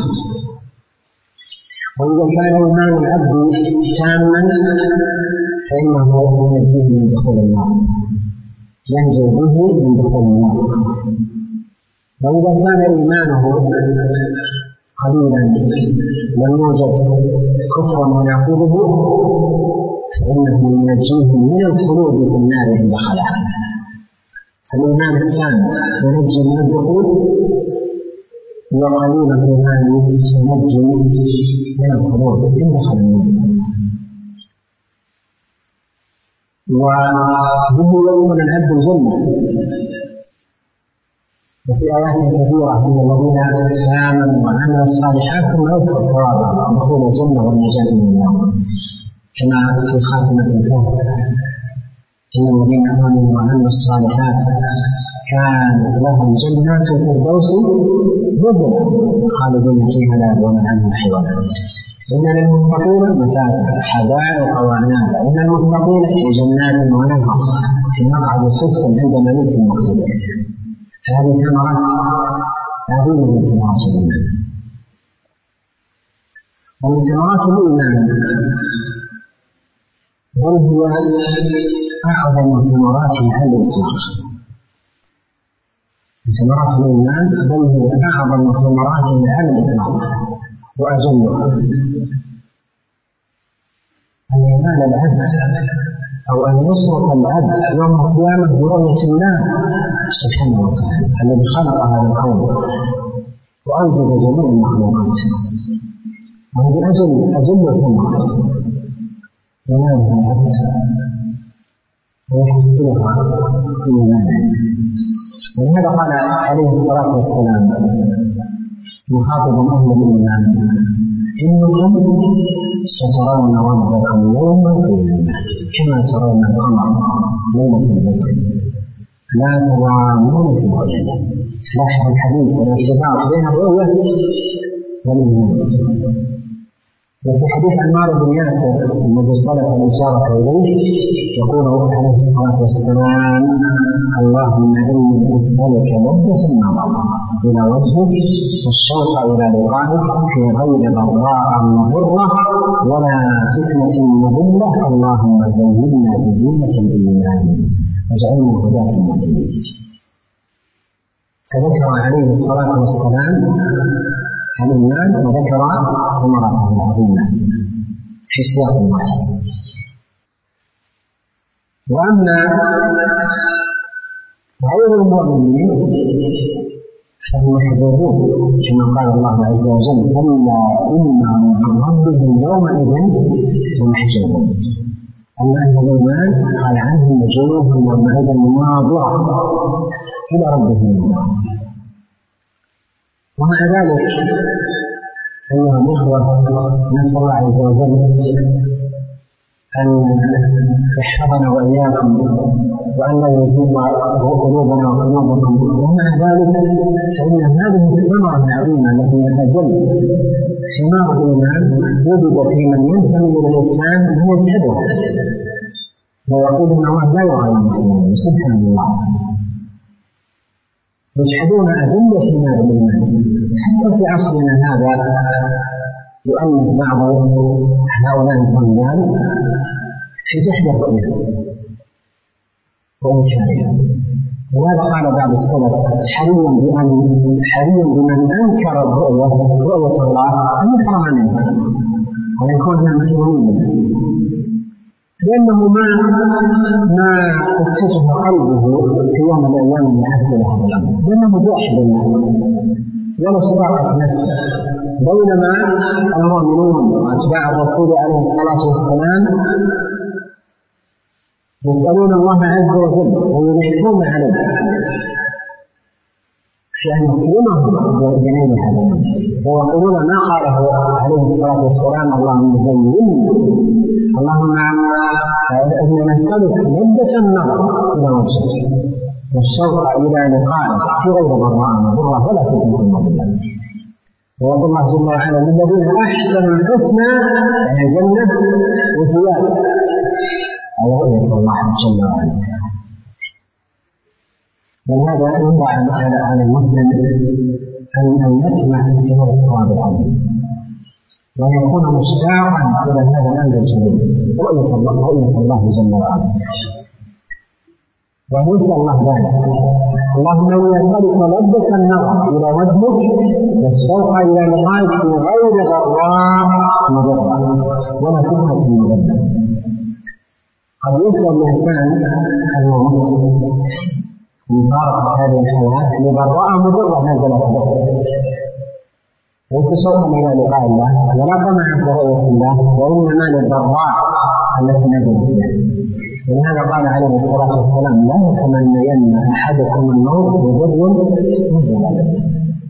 Speaker 1: وإذا كان إيمان العبد تاما فإنه ينجيه من دخول النار، ينجو به من دخول النار. وإذا كان إيمانه قليلا لم يوجد كفر يناقضه فإنه ينجيه من الخلود في النار عند خلعه. فالإيمان التام ينجي من الدخول، وقليل الإيمان ينجي من الخلود إن دخل النار. وبه يؤمن العبد الجنة. وفي آيات كثيرة من الذين آمنوا وعملوا الصالحات ثم يذكر ثوابهم دخول الجنة والنجاة من النار، كما في خاتمة الكهف إن الذين آمنوا وعملوا الصالحات كانت لهم جنات الفردوس نزلا خالدين فيها لا يبغون عنها حولا. إن للمتقين مفازا حدائق وأعناب، إن المتقين في جنات ونهر في مقعد صدق عند مليك مقتدر. هذه ثمرات عظيمة من ثمرات الإيمان. ومن ثمرات الإيمان بل هو أعظم ثمراته على الإطلاق. من ثمرات الإيمان بل هو أعظم ثمراته على الإطلاق وأجلها أن ينال العبد أو أن يصرف العبد يوم القيامة برؤية الله سبحانه وتعالى الذي خلق هذا الكون وأوجد جميع المخلوقات. وهذه أجل ثمرة ينالها العبد ويحصلها في إيمانه. ولهذا قال عليه الصلاة والسلام مخاطب أهل الإيمان إنكم سترون ربكم يوم القيامة كما ترون القمر ليلة البدر لا تضامون في الرؤية. لاحظ الحديث والارتباط بين الرؤية والإيمان. وفي حديث عمار بن ياسر الذي سلف الإشارة إليه يقول عليه الصلاة والسلام: اللهم إني أسألك لذة النظر إلى وجهك والشوق إلى لقائك في غير ضراء مضرة ولا فتنة مضلة، اللهم زينا بزينة الإيمان واجعلنا هداة مهتدين. فذكر عليه الصلاة والسلام الإيمان وذكر ثمرته العظيمة في سياق واحد. وأما غير المؤمنين فهم محجوبون كما قال الله عز وجل: كلا إنهم عن ربهم يومئذ لمحجوبون. أما أهل الإيمان قال عنهم وجوههم يومئذ ناظرة إلى ربهم. ومع ذلك أيها الإخوة نسأل الله عز وجل أن يحفظنا وإياكم وأن لا يزيغ قلوبنا وقلوبكم. ومع ذلك فإن هذه الثمرة العظيمة التي أجل ثمار الإيمان وجد في من ينتمي إلى الإسلام من يجحدها ويقول إن الله لا يغير الإيمان. سبحان الله، يجحدون أدلة ثمار الإيمان. حتى في عصرنا هذا يؤمن بعض هؤلاء الضلال في جحد الرؤية وإنكارها. ولهذا قال بعض السلف: حري بمن أنكر رؤية الله أن يحرم منها ويكون من المحرومين، لأنه ما اتجه قلبه في يوم من الأيام لحسن هذا الأمر، لأنه جحد ولا صداقة نفسه. بينما المؤمنون وأتباع الرسول عليه الصلاة والسلام يسألون الله عز وجل ويلحون عليه في أن يكرمهم بنيل هذا ويقولون ما قاله عليه الصلاة والسلام: اللهم زينا، اللهم إنا نسألك لذة النظر إلى وجهك والشوق إلى لقائك في غير ضراء مضرة ولا فتنة مضلة. ويقول الله جل وعلا: للذين أحسنوا الحسنى يعني الجنة وزيادة، أو رؤية الله جل وعلا. ولهذا ينبغي على المسلم أن يطمع في هذا الثواب العظيم ويكون مشتاقا إلى هذا الأمر الجليل رؤية الله جل وعلا، ونسأل الله ذلك. اللهم إني أسألك لذة النظر إلى وجهك والشوق إلى لقائك في غير ضراء مضرة ولا فتنة مضلة. قد يسأل الإنسان الموت من فارق هذه الحياة لضراء مضرة نزلت به، ليس شوقا إلى لقاء الله ولا طمعا في رؤية الله، وإنما للضراء التي نزلت به. ولهذا قال عليه الصلاة والسلام: لا يتمنين أحدكم الموت بضر نزل به.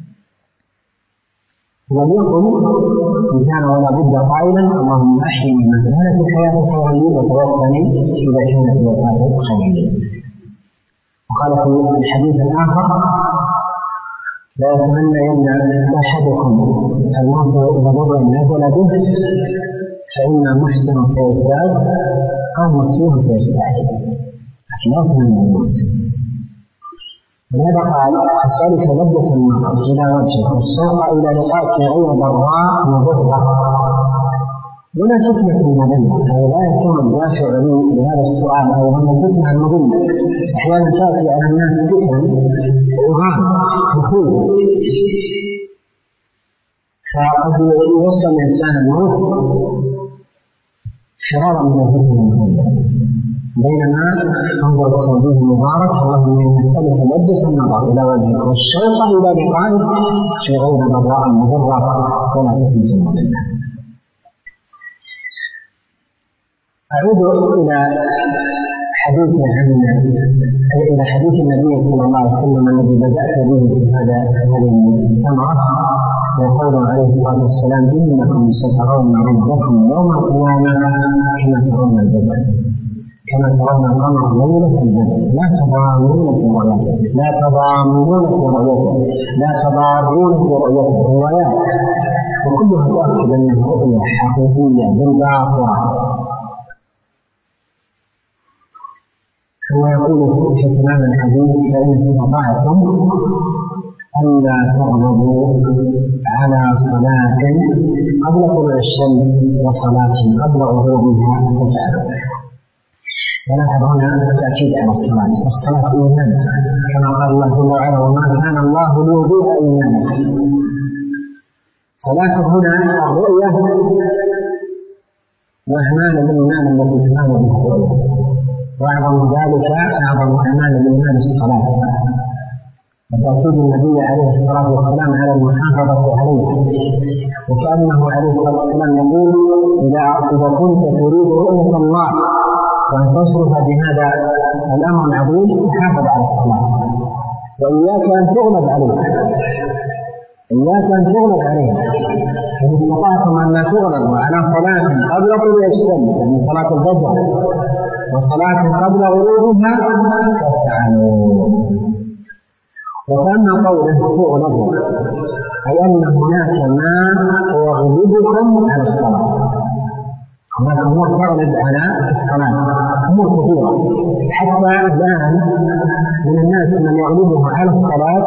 Speaker 1: وليقل إن كان ولا بد قائلا: اللهم أحيني ما كانت الحياة خيرا لي وتوفني إذا كانت الوفاة خيرا لي. وقال في الحديث الآخر: لا يتمنين أحدكم الموت بضر نزل به فإن محسن فيزداد أو مسلم فيستعجل، لكن لا يتمنى الموت. ولهذا قال: أسألك لذة النظر إلى وجهك والشوق إلى لقائك غير ضراء مضرة ولا فتنة مضلة. أي لا يكون الدافع لهذا السؤال أو أن الفتنة المضلة أحيانا تأتي على الناس فتن وغام دخول، فقد يوصل الإنسان الموت فرارا من الفتنة المضلة. بينما انظر التوجيه المبارك: اللهم إني أسألك لذة النظر إلى وجهك والشوق إلى لقائك في غير ضراء مضرة ولا فتنة مضلة. أعود إلى إلى حديث النبي صلى الله عليه وسلم الذي بدأت به في هذه الثمرة، وقوله عليه الصلاة والسلام: إنكم سترون ربكم يوم القيامة كما ترون البدر، كما ترون القمر ليلة البدر، لا تضامون في رؤيته، لا تضامون في رؤيته، لا تضارون في رؤيته. روايات وكلها تؤكد أنها رؤية حقيقية بالباصرة. ثم يقول في تمام الحديث: فإن استطعتم ألا تغضبوا على صلاة قبل طلوع الشمس وصلاة قبل غروبها فافعلوا. ونحن هنا تأكيد على الصلاة، والصلاة إيمان كما قال الله جل وعلا: وما كان الله ليضيع إيمانكم. صلاة هنا الرؤية وأعمال الإيمان التي تنال بها الرؤية، وأعظم ذلك أعظم أعمال الإيمان الصلاة، وتأكيد النبي عليه الصلاة والسلام على المحافظة عليها، وكأنه عليه الصلاة والسلام يقول: إذا كنت تريد رؤية الله وأن تشرف بهذا الأمر العظيم فحافظ على الصلاة، وإياك أن تغلب عليها، إياك أن تغلب عليها. إن استطعتم أن لا تغلبوا على صلاة قبل طلوع الشمس، يعني صلاة الفجر، وصلاة قبل غروبها فافعلوا. وكأن قوله تغلبوا أي أن هناك ما سيغلبكم على الصلاة، هناك أمور تغلب على الصلاة، أمور كثيرة. حتى الآن من الناس من يغلبها على الصلاة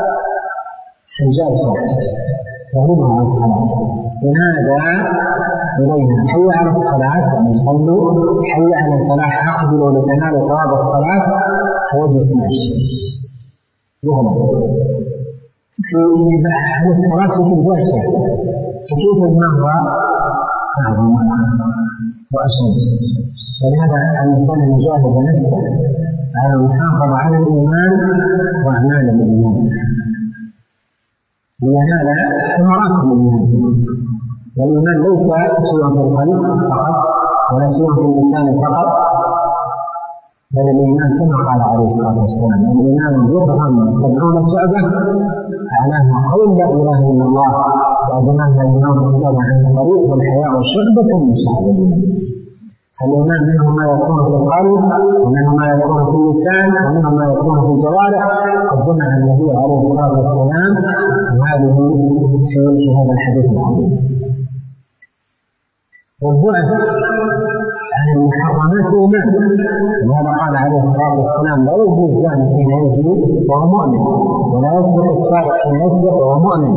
Speaker 1: سجال صلاة، يغلبها على الصلاة، ينادى إليها: حي على الصلاة، يعني صلوا، حي على الفلاح، أقبلوا لتنالوا ثواب الصلاة، فوجه اسمع الشيء يغلب في هذه الصلاة في الجاشة، فكيف ما هو أعظم وأشد. ولهذا الإنسان يجاهد نفسه على المحافظة على الإيمان وأعمال الإيمان لينال ثمرات الإيمان. والإيمان ليس سوى في القلب فقط ولا سوى في اللسان فقط، بل الإيمان كما قال عليه الصلاة والسلام: الإيمان بضع 70 شعبة، أعلاها قول لا إله إلا الله، وأدناها الإيمان بالله عن الطريق، والحياء شعبة من شعب الإيمان. فالإيمان منه ما يكون في القلب، ومنه ما يكون في اللسان، ومنه ما يكون في الجوارح. قد جمع النبي عليه الصلاة والسلام هذه في هذا الحديث العظيم. والبعد عن المحرمات إيمان، وهذا قال عليه الصلاة والسلام: لا يزني الزاني حين يزني وهو مؤمن، ولا يسرق السارق حين يسرق وهو مؤمن،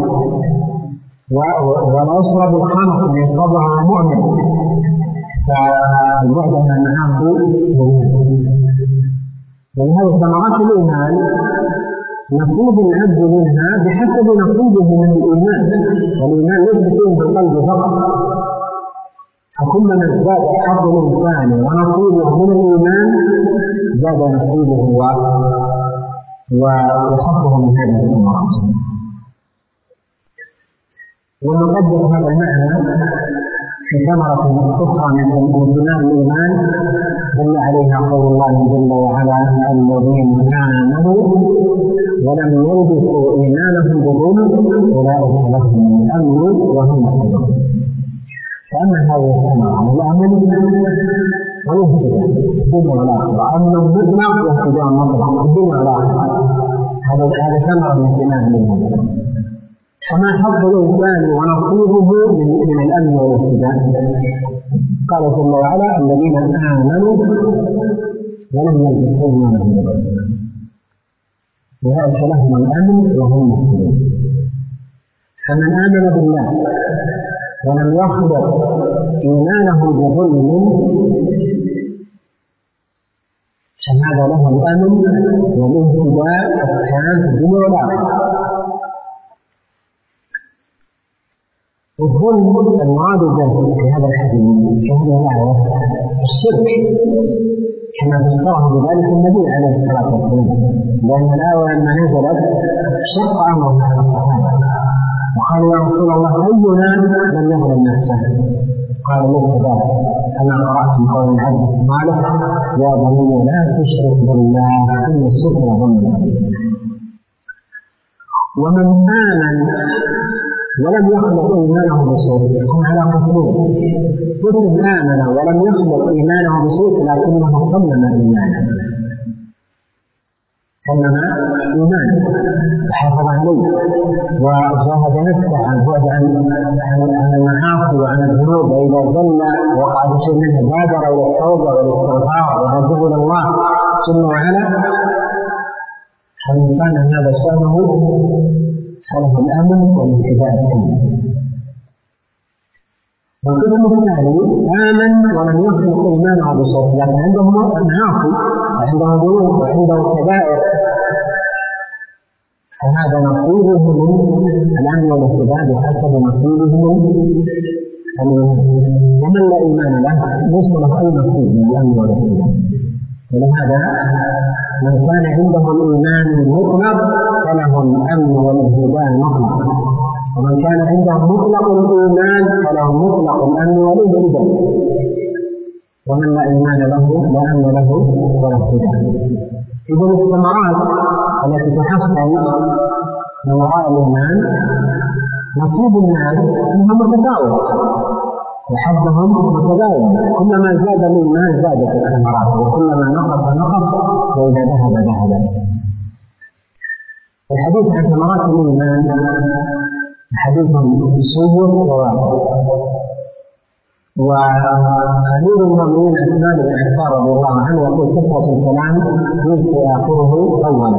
Speaker 1: ولا يشرب الخمر حين يشربها وهو مؤمن. فالبعد عن المعاصي إيمان. ولهذا ثمرات الإيمان نصيب العبد منها بحسب نصيبه من الإيمان، والإيمان ليس فيه بالقلب فقط، فكلما ازداد حظ الإنسان ونصيبه من الإيمان زاد نصيبه وحظه من هذه الثمرات. ونقدر هذا المعنى في ثمرة أخرى من ثمار الإيمان دل عليها قول الله جل وعلا: الذين آمنوا ولم يلبسوا إيمانهم بظلم أولئك لهم الأمن وهم مهتدون. فأما هذه الثمرة الأمن والاهتداء الدنيا والآخرة، أمن مطلق واهتداء مطلق الدنيا والآخرة، هذا ثمرة من ثمار الإيمان. فما حظ الإنسان ونصيبه من الأمن والاهتداء؟ قال جل وعلا: الذين آمنوا ولم يلبسوا إيمانهم بظلم أولئك لهم الأمن وهم مهتدون. فمن آمن بالله ولم يخلق إيمانه بظلم فهذا له الأمن والاهتداء التام في الدنيا والآخرة. الظلم المراد به في هذا الحديث في هذه الآية الشرك، كما فسره بذلك النبي عليه الصلاة والسلام، لأن الآية لما نزلت شق أمره على الصحابة وقالوا: يا رسول الله، أينا لم يظلم نفسه؟ قال: ليس ذلك، أنا قرأت من قول العبد الصالح: يا بني لا تشرك بالله إن الشرك لظلم عظيم. ومن آمن ولم يخلق إيمانه بشرك يكون على قسمين: كل آمن ولم يخلق إيمانه بشرك لكنه صمم إيمانه، صمم إيمانه وحافظ عليه وجاهد نفسه عن البعد عن المعاصي وعن الذنوب، وإذا زل وقع بشيء منه بادر إلى التوبة والاستغفار والرجوع إلى الله جل وعلا. فمن كان هذا شأنه فله الأمن والانتباه التام. والقسم الثاني: آمن ولم يخلق إيمانه بشرك لكن عنده معاصي وعنده ذنوب وعنده كبائر، فهذا نصيبه من الأمن والانتباه بحسب نصيبه من الإيمان. ومن لا إيمان له ليس له أي نصيب من الأمن والانتباه. ولهذا من كان عنده الإيمان المطلق فله الأمن والانتباه المطلق، ومن كان عنده مطلق الإيمان فله مطلق الأمن والانتباه. ومن لا إيمان له لا أمن له ولا انتباه. إذن الثمرات التي تحصل من وراء الإيمان نصيب الناس منها متفاوت وحظهم متباين، كلما زاد الإيمان زادت الثمرات وكلما نقص وإذا ذهبت. الحديث عن ثمرات الإيمان حديث شيق وواسع. وأمير المؤمنين عثمان بن عفان رضي الله عنه يقول: كثرة الكلام ينسي آخره أولا،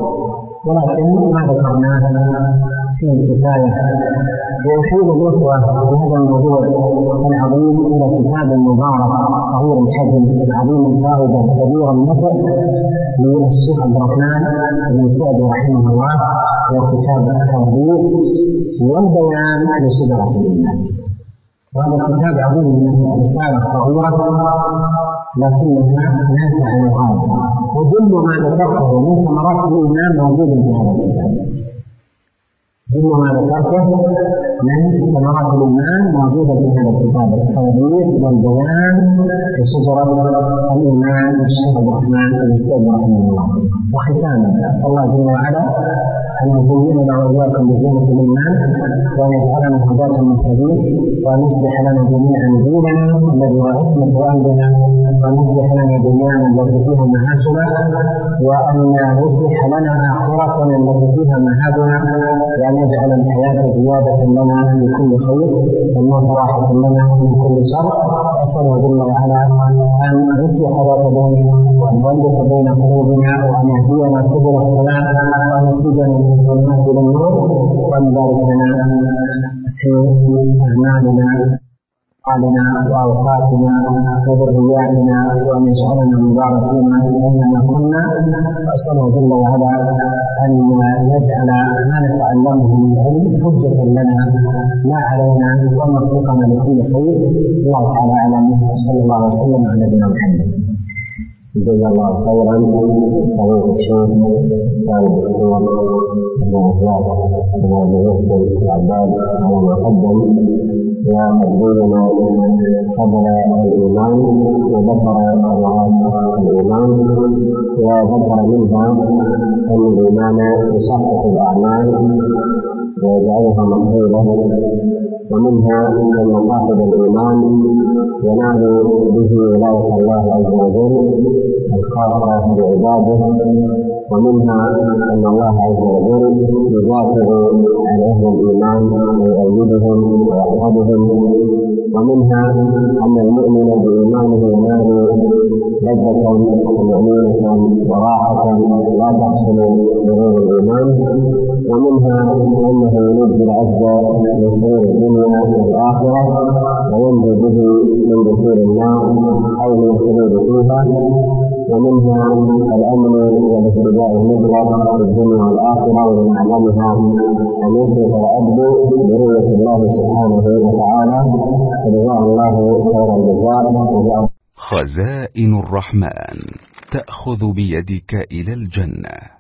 Speaker 1: ولكن ما ذكرناه في الكفاية. ويحيل الإخوة بهذا الموضوع العظيم إلى كتاب مبارك صغير الحجم عظيم الفائدة كبير النفع للشيخ عبد الرحمن بن سعد رحمه الله، وكتاب التوضيح والبيان لشجرة الإيمان. وهذا الكتاب عظيم من رسالة صغيرة لكنها نافعة للغاية، وجل ما ذكرته من ثمرات الإيمان موجود في هذا الكتاب. جل ما ذكرته من ثمرات الإيمان موجودة في هذا الكتاب: التوضيح والبيان لشجرة الإيمان للشيخ عبد الرحمن بن سعد رحمه الله. وختاما أسأل الله جل وعلا أن يزيننا وإياكم بزينة الإيمان، وأن يجعلنا هداة مهتدين، وأن يصلح لنا جميعا ديننا الذي هو عصمة أمرنا، وأن يصلح لنا دنيانا التي فيها معاشنا، وأن يصلح لنا آخرتنا التي فيها معادنا، وأن يجعل الحياة زيادة لنا من كل خير والموت راحة لنا من كل شر. أسأله جل وعلا أن يصلح ذات بيننا وأن يؤلف بين قلوبنا وأن يهدينا سبل السلام وأن يخرجنا من الظلمات إلى النور، وأن يبارك لنا في أعمالنا وأوقاتنا وذرياتنا، وأن يجعلنا مباركين أينما كنا. وأسأله جل وعلا أن يجعل ما نتعلمه من العلم حجة لنا لا علينا، وأن يوفقنا لكل خير. الله تعالى أعلم، وصلى الله وسلم على نبينا محمد. جزا الله خيرا فضيلة الشيخ أستاذ الدكتور أبو عزاب بن أبي يوسف العباد على ما قدم وتقديمنا فضل الإيمان وذكر أبواب الإيمان، وذكر منها أن الإيمان يصحح الأعمال ويجعلها مقبولة، ومنها أن صاحب الإيمان ينال به ولاية الله عز وجل الخاصة بعباده، ومنها أن الله عز وجل يدافع عن أهل الإيمان ويؤيدهم ويحفظهم، ومنها أن المؤمن بإيمانه ينال لذة وطمأنينة وراحة لا تحصل بغير الإيمان، ومنها أنه ينجي العبد من شرور الدنيا والآخرة وينجي به من دخول النار أو من الخلود فيها، ومنها الأمن والاهتداء المطلق في الدنيا والآخرة، ومن أعلمها أن يشرك العبد برؤية الله سبحانه وتعالى، فجزاه الله خير الجزاء.
Speaker 2: خزائن الرحمن تأخذ بيدك إلى الجنة.